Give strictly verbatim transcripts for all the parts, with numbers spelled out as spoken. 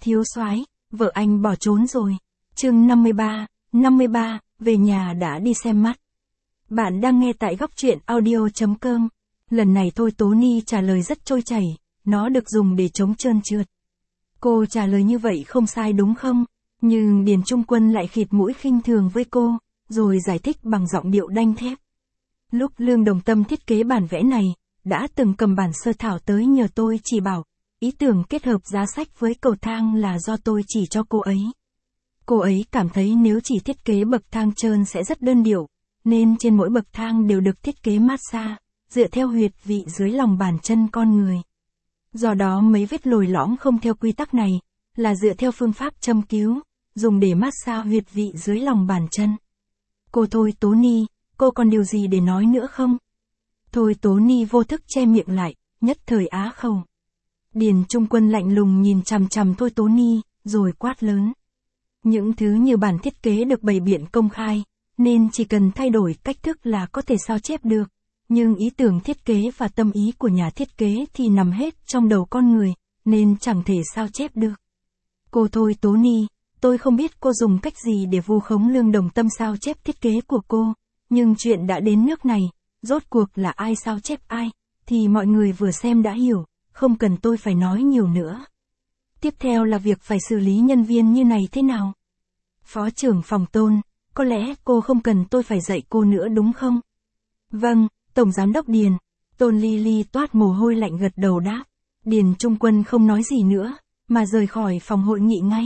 Thiếu soái, vợ anh bỏ trốn rồi. Chương năm mươi ba, năm mươi ba, về nhà đã đi xem mắt. Bạn đang nghe tại góc truyện audio chấm com. Lần này thôi Tony trả lời rất trôi chảy, nó được dùng để chống trơn trượt. Cô trả lời như vậy không sai đúng không? Nhưng Điền Trung Quân lại khịt mũi khinh thường với cô, rồi giải thích bằng giọng điệu đanh thép. Lúc Lương Đồng Tâm thiết kế bản vẽ này, đã từng cầm bản sơ thảo tới nhờ tôi chỉ bảo, ý tưởng kết hợp giá sách với cầu thang là do tôi chỉ cho cô ấy. Cô ấy cảm thấy nếu chỉ thiết kế bậc thang trơn sẽ rất đơn điệu, nên trên mỗi bậc thang đều được thiết kế massage, dựa theo huyệt vị dưới lòng bàn chân con người. Do đó mấy vết lồi lõm không theo quy tắc này, là dựa theo phương pháp châm cứu, dùng để massage huyệt vị dưới lòng bàn chân. Cô thôi Tony, cô còn điều gì để nói nữa không? Thôi Tony vô thức che miệng lại, nhất thời á khẩu. Điền Trung Quân lạnh lùng nhìn chằm chằm thôi Tony, rồi quát lớn. Những thứ như bản thiết kế được bày biện công khai, nên chỉ cần thay đổi cách thức là có thể sao chép được. Nhưng ý tưởng thiết kế và tâm ý của nhà thiết kế thì nằm hết trong đầu con người, nên chẳng thể sao chép được. Cô thôi Tony, tôi không biết cô dùng cách gì để vu khống Lương Đồng Tâm sao chép thiết kế của cô, nhưng chuyện đã đến nước này, rốt cuộc là ai sao chép ai, thì mọi người vừa xem đã hiểu, không cần tôi phải nói nhiều nữa. Tiếp theo là việc phải xử lý nhân viên như này thế nào? Phó trưởng phòng Tôn, có lẽ cô không cần tôi phải dạy cô nữa đúng không? Vâng, Tổng Giám đốc Điền. Tôn Ly Ly toát mồ hôi lạnh gật đầu đáp. Điền Trung Quân không nói gì nữa, mà rời khỏi phòng hội nghị ngay.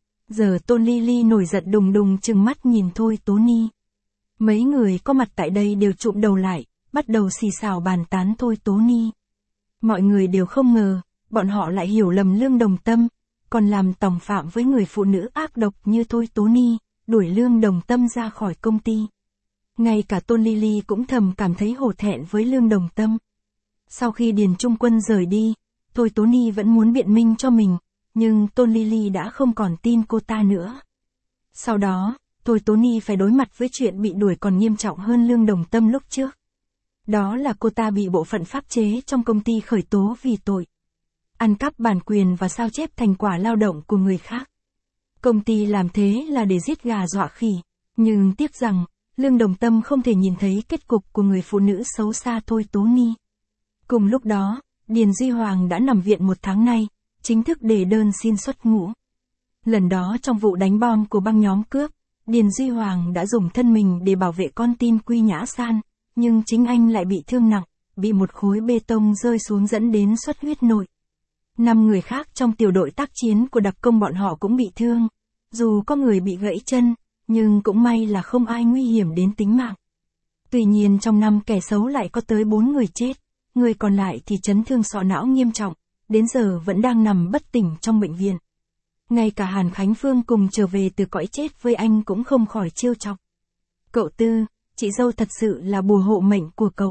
Giờ Tôn Ly Ly nổi giận đùng đùng trừng mắt nhìn thôi Tony. Mấy người có mặt tại đây đều trụm đầu lại, bắt đầu xì xào bàn tán thôi Tony. Mọi người đều không ngờ, bọn họ lại hiểu lầm Lương Đồng Tâm, còn làm tòng phạm với người phụ nữ ác độc như thôi Tony, đuổi Lương Đồng Tâm ra khỏi công ty. Ngay cả Tôn Ly Ly cũng thầm cảm thấy hổ thẹn với Lương Đồng Tâm. Sau khi Điền Trung Quân rời đi, thôi Tony vẫn muốn biện minh cho mình, nhưng Tôn Ly Ly đã không còn tin cô ta nữa. Sau đó, thôi Tony phải đối mặt với chuyện bị đuổi còn nghiêm trọng hơn Lương Đồng Tâm lúc trước. Đó là cô ta bị bộ phận pháp chế trong công ty khởi tố vì tội ăn cắp bản quyền và sao chép thành quả lao động của người khác. Công ty làm thế là để giết gà dọa khỉ, nhưng tiếc rằng, Lương Đồng Tâm không thể nhìn thấy kết cục của người phụ nữ xấu xa thôi Tony. Cùng lúc đó, Điền Duy Hoàng đã nằm viện một tháng nay, chính thức đề đơn xin xuất ngũ. Lần đó trong vụ đánh bom của băng nhóm cướp, Điền Duy Hoàng đã dùng thân mình để bảo vệ con tin Quy Nhã San, nhưng chính anh lại bị thương nặng, bị một khối bê tông rơi xuống dẫn đến xuất huyết nội. Năm người khác trong tiểu đội tác chiến của đặc công bọn họ cũng bị thương, dù có người bị gãy chân, nhưng cũng may là không ai nguy hiểm đến tính mạng. Tuy nhiên trong năm kẻ xấu lại có tới bốn người chết, người còn lại thì chấn thương sọ não nghiêm trọng, đến giờ vẫn đang nằm bất tỉnh trong bệnh viện. Ngay cả Hàn Khánh Phương cùng trở về từ cõi chết với anh cũng không khỏi trêu chọc. Cậu Tư, chị dâu thật sự là bùa hộ mệnh của cậu.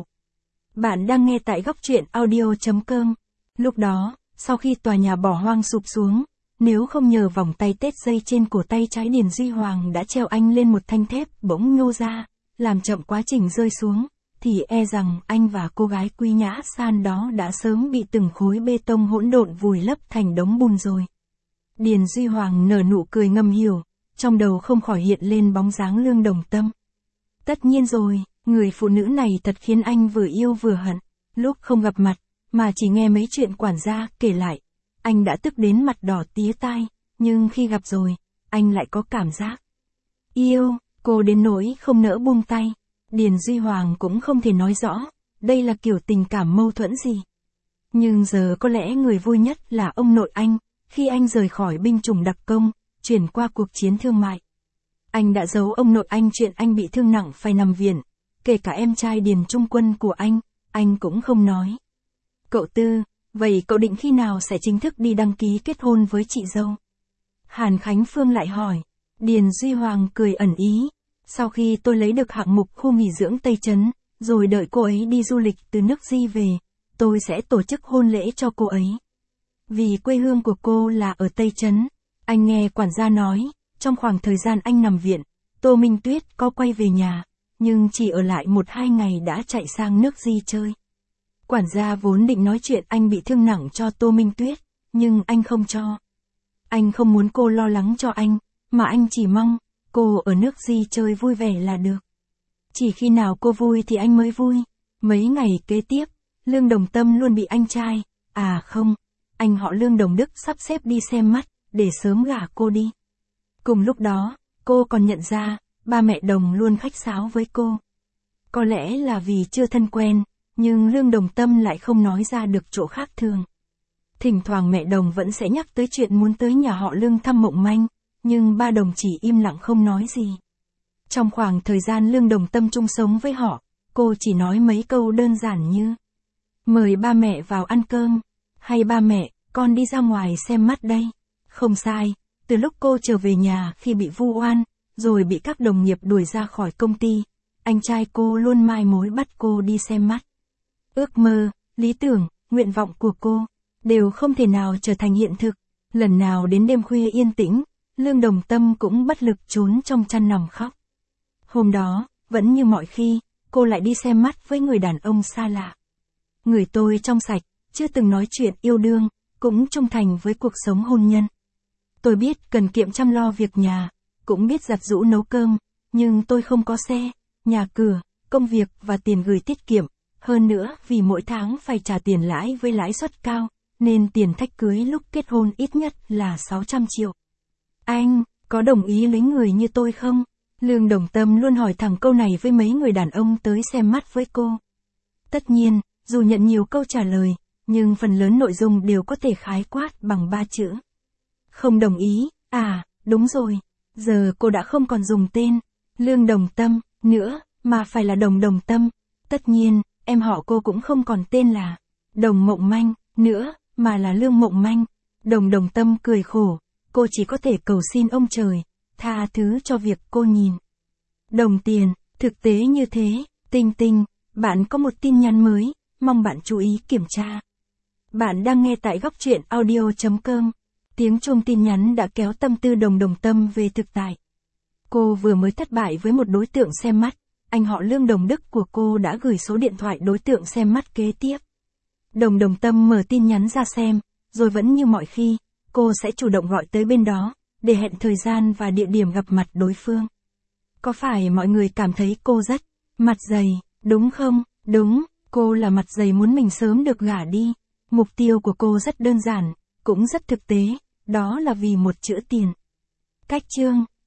Bạn đang nghe tại góc truyện audio chấm com. Lúc đó, sau khi tòa nhà bỏ hoang sụp xuống, nếu không nhờ vòng tay tết dây trên cổ tay trái Điền Duy Hoàng đã treo anh lên một thanh thép bỗng nhô ra, làm chậm quá trình rơi xuống, thì e rằng anh và cô gái Quy Nhã San đó đã sớm bị từng khối bê tông hỗn độn vùi lấp thành đống bùn rồi. Điền Duy Hoàng nở nụ cười ngầm hiểu, trong đầu không khỏi hiện lên bóng dáng Lương Đồng Tâm. Tất nhiên rồi, người phụ nữ này thật khiến anh vừa yêu vừa hận. Lúc không gặp mặt, mà chỉ nghe mấy chuyện quản gia kể lại, anh đã tức đến mặt đỏ tía tai, nhưng khi gặp rồi, anh lại có cảm giác yêu cô đến nỗi không nỡ buông tay. Điền Duy Hoàng cũng không thể nói rõ, đây là kiểu tình cảm mâu thuẫn gì. Nhưng giờ có lẽ người vui nhất là ông nội anh, khi anh rời khỏi binh chủng đặc công, chuyển qua cuộc chiến thương mại. Anh đã giấu ông nội anh chuyện anh bị thương nặng phải nằm viện, kể cả em trai Điền Trung Quân của anh, anh cũng không nói. Cậu Tư, vậy cậu định khi nào sẽ chính thức đi đăng ký kết hôn với chị dâu? Hàn Khánh Phương lại hỏi. Điền Duy Hoàng cười ẩn ý. Sau khi tôi lấy được hạng mục khu nghỉ dưỡng Tây Trấn, rồi đợi cô ấy đi du lịch từ nước Di về, tôi sẽ tổ chức hôn lễ cho cô ấy. Vì quê hương của cô là ở Tây Trấn, anh nghe quản gia nói, trong khoảng thời gian anh nằm viện, Tô Minh Tuyết có quay về nhà, nhưng chỉ ở lại một hai ngày đã chạy sang nước Di chơi. Quản gia vốn định nói chuyện anh bị thương nặng cho Tô Minh Tuyết, nhưng anh không cho. Anh không muốn cô lo lắng cho anh, mà anh chỉ mong, cô ở nước Di chơi vui vẻ là được. Chỉ khi nào cô vui thì anh mới vui. Mấy ngày kế tiếp, Lương Đồng Tâm luôn bị anh trai, à không, anh họ Lương Đồng Đức sắp xếp đi xem mắt, để sớm gả cô đi. Cùng lúc đó, cô còn nhận ra, ba mẹ Đồng luôn khách sáo với cô. Có lẽ là vì chưa thân quen, nhưng Lương Đồng Tâm lại không nói ra được chỗ khác thường. Thỉnh thoảng mẹ Đồng vẫn sẽ nhắc tới chuyện muốn tới nhà họ Lương thăm Mộng Manh, nhưng ba Đồng chỉ im lặng không nói gì. Trong khoảng thời gian Lương Đồng Tâm chung sống với họ, cô chỉ nói mấy câu đơn giản như: mời ba mẹ vào ăn cơm, hay ba mẹ, con đi ra ngoài xem mắt đây. Không sai, từ lúc cô trở về nhà khi bị vu oan, rồi bị các đồng nghiệp đuổi ra khỏi công ty, anh trai cô luôn mai mối bắt cô đi xem mắt. Ước mơ, lý tưởng, nguyện vọng của cô, đều không thể nào trở thành hiện thực. Lần nào đến đêm khuya yên tĩnh, Lương Đồng Tâm cũng bất lực trốn trong chăn nằm khóc. Hôm đó, vẫn như mọi khi, cô lại đi xem mắt với người đàn ông xa lạ. Người tôi trong sạch, chưa từng nói chuyện yêu đương, cũng trung thành với cuộc sống hôn nhân. Tôi biết cần kiệm chăm lo việc nhà, cũng biết giặt giũ nấu cơm, nhưng tôi không có xe, nhà cửa, công việc và tiền gửi tiết kiệm. Hơn nữa vì mỗi tháng phải trả tiền lãi với lãi suất cao, nên tiền thách cưới lúc kết hôn ít nhất là sáu trăm triệu. Anh, có đồng ý lấy người như tôi không? Lương Đồng Tâm luôn hỏi thẳng câu này với mấy người đàn ông tới xem mắt với cô. Tất nhiên, dù nhận nhiều câu trả lời, nhưng phần lớn nội dung đều có thể khái quát bằng ba chữ. Không đồng ý, à, đúng rồi. Giờ cô đã không còn dùng tên Lương Đồng Tâm nữa, mà phải là Đồng Đồng Tâm. Tất nhiên, em họ cô cũng không còn tên là Đồng Mộng Manh nữa, mà là Lương Mộng Manh. Đồng Đồng Tâm cười khổ, cô chỉ có thể cầu xin ông trời tha thứ cho việc cô nhìn đồng tiền. Thực tế như thế. Tinh Tinh, bạn có một tin nhắn mới, mong bạn chú ý kiểm tra. Bạn đang nghe tại góc truyện audio chấm com. Tiếng chuông tin nhắn đã kéo tâm tư Đồng Đồng Tâm về thực tại. Cô vừa mới thất bại với một đối tượng xem mắt, anh họ Lương Đồng Đức của cô đã gửi số điện thoại đối tượng xem mắt kế tiếp. Đồng Đồng Tâm mở tin nhắn ra xem, rồi vẫn như mọi khi, cô sẽ chủ động gọi tới bên đó, để hẹn thời gian và địa điểm gặp mặt đối phương. Có phải mọi người cảm thấy cô rất mặt dày, đúng không? Đúng, cô là mặt dày muốn mình sớm được gả đi. Mục tiêu của cô rất đơn giản, cũng rất thực tế, đó là vì một chữ tiền. Cách chương